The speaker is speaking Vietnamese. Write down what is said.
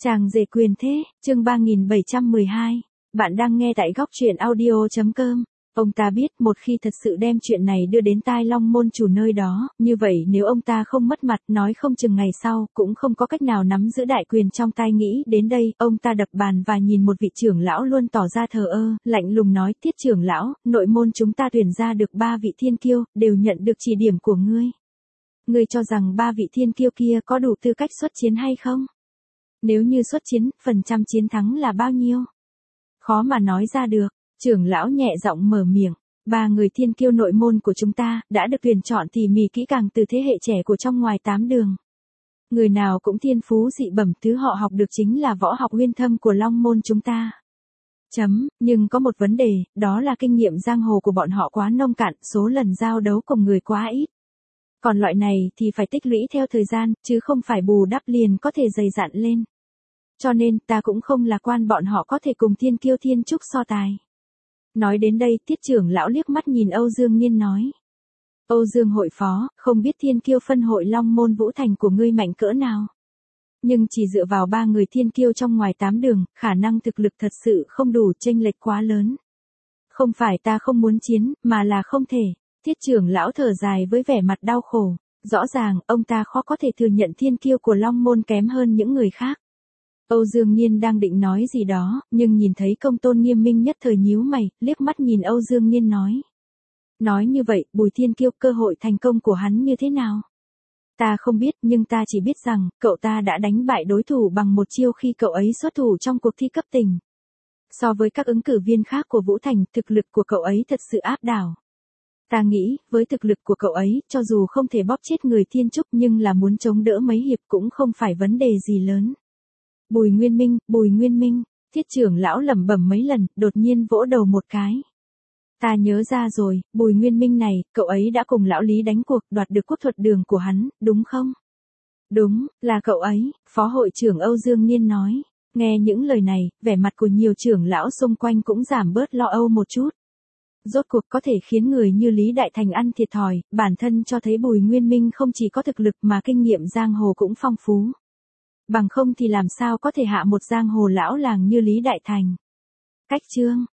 Chàng rể quyền thế, chương 3712. Bạn đang nghe tại góc truyện audio.com. Ông ta biết một khi thật sự đem chuyện này đưa đến tai Long môn chủ nơi đó, như vậy nếu ông ta không mất mặt nói không chừng ngày sau, cũng không có cách nào nắm giữ đại quyền trong tay. Nghĩ đến đây, ông ta đập bàn và nhìn một vị trưởng lão luôn tỏ ra thờ ơ, lạnh lùng nói: Tiết trưởng lão, nội môn chúng ta tuyển ra được 3 vị thiên kiêu, đều nhận được chỉ điểm của ngươi. Ngươi cho rằng 3 vị thiên kiêu kia có đủ tư cách xuất chiến hay không? Nếu như xuất chiến, phần trăm chiến thắng là bao nhiêu? Khó mà nói ra được. Trưởng lão nhẹ giọng mở miệng. 3 người thiên kiêu nội môn của chúng ta đã được tuyển chọn tỉ mỉ kỹ càng từ thế hệ trẻ của trong ngoài 8 đường. Người nào cũng thiên phú dị bẩm, thứ họ học được chính là võ học uyên thâm của Long môn chúng ta. Nhưng có một vấn đề, đó là kinh nghiệm giang hồ của bọn họ quá nông cạn, số lần giao đấu cùng người quá ít. Còn loại này thì phải tích lũy theo thời gian, chứ không phải bù đắp liền có thể dày dặn lên. Cho nên ta cũng không lạc quan bọn họ có thể cùng thiên kiêu thiên trúc so tài. Nói đến đây, Tiết trưởng lão liếc mắt nhìn Âu Dương Nhiên nói. Âu Dương hội phó, không biết thiên kiêu phân hội Long môn Vũ Thành của ngươi mạnh cỡ nào. Nhưng chỉ dựa vào 3 người thiên kiêu trong ngoài 8 đường, khả năng thực lực thật sự không đủ, chênh lệch quá lớn. Không phải ta không muốn chiến, mà là không thể. Tiết trưởng lão thở dài với vẻ mặt đau khổ. Rõ ràng, ông ta khó có thể thừa nhận thiên kiêu của Long môn kém hơn những người khác. Âu Dương Nhiên đang định nói gì đó, nhưng nhìn thấy Công Tôn Nghiêm Minh nhất thời nhíu mày, liếc mắt nhìn Âu Dương Nhiên nói. Nói như vậy, Bùi Thiên Kiêu cơ hội thành công của hắn như thế nào? Ta không biết, nhưng ta chỉ biết rằng, cậu ta đã đánh bại đối thủ bằng một chiêu khi cậu ấy xuất thủ trong cuộc thi cấp tỉnh. So với các ứng cử viên khác của Vũ Thành, thực lực của cậu ấy thật sự áp đảo. Ta nghĩ, với thực lực của cậu ấy, cho dù không thể bóp chết người thiên trúc nhưng là muốn chống đỡ mấy hiệp cũng không phải vấn đề gì lớn. Bùi Nguyên Minh, Tiết trưởng lão lẩm bẩm mấy lần, đột nhiên vỗ đầu một cái. Ta nhớ ra rồi, Bùi Nguyên Minh này, cậu ấy đã cùng lão Lý đánh cuộc đoạt được quốc thuật đường của hắn, đúng không? Đúng, là cậu ấy, phó hội trưởng Âu Dương Nhiên nói. Nghe những lời này, vẻ mặt của nhiều trưởng lão xung quanh cũng giảm bớt lo âu một chút. Rốt cuộc có thể khiến người như Lý Đại Thành ăn thiệt thòi, bản thân cho thấy Bùi Nguyên Minh không chỉ có thực lực mà kinh nghiệm giang hồ cũng phong phú. Bằng không thì làm sao có thể hạ một giang hồ lão làng như Lý Đại Thành. Cách chương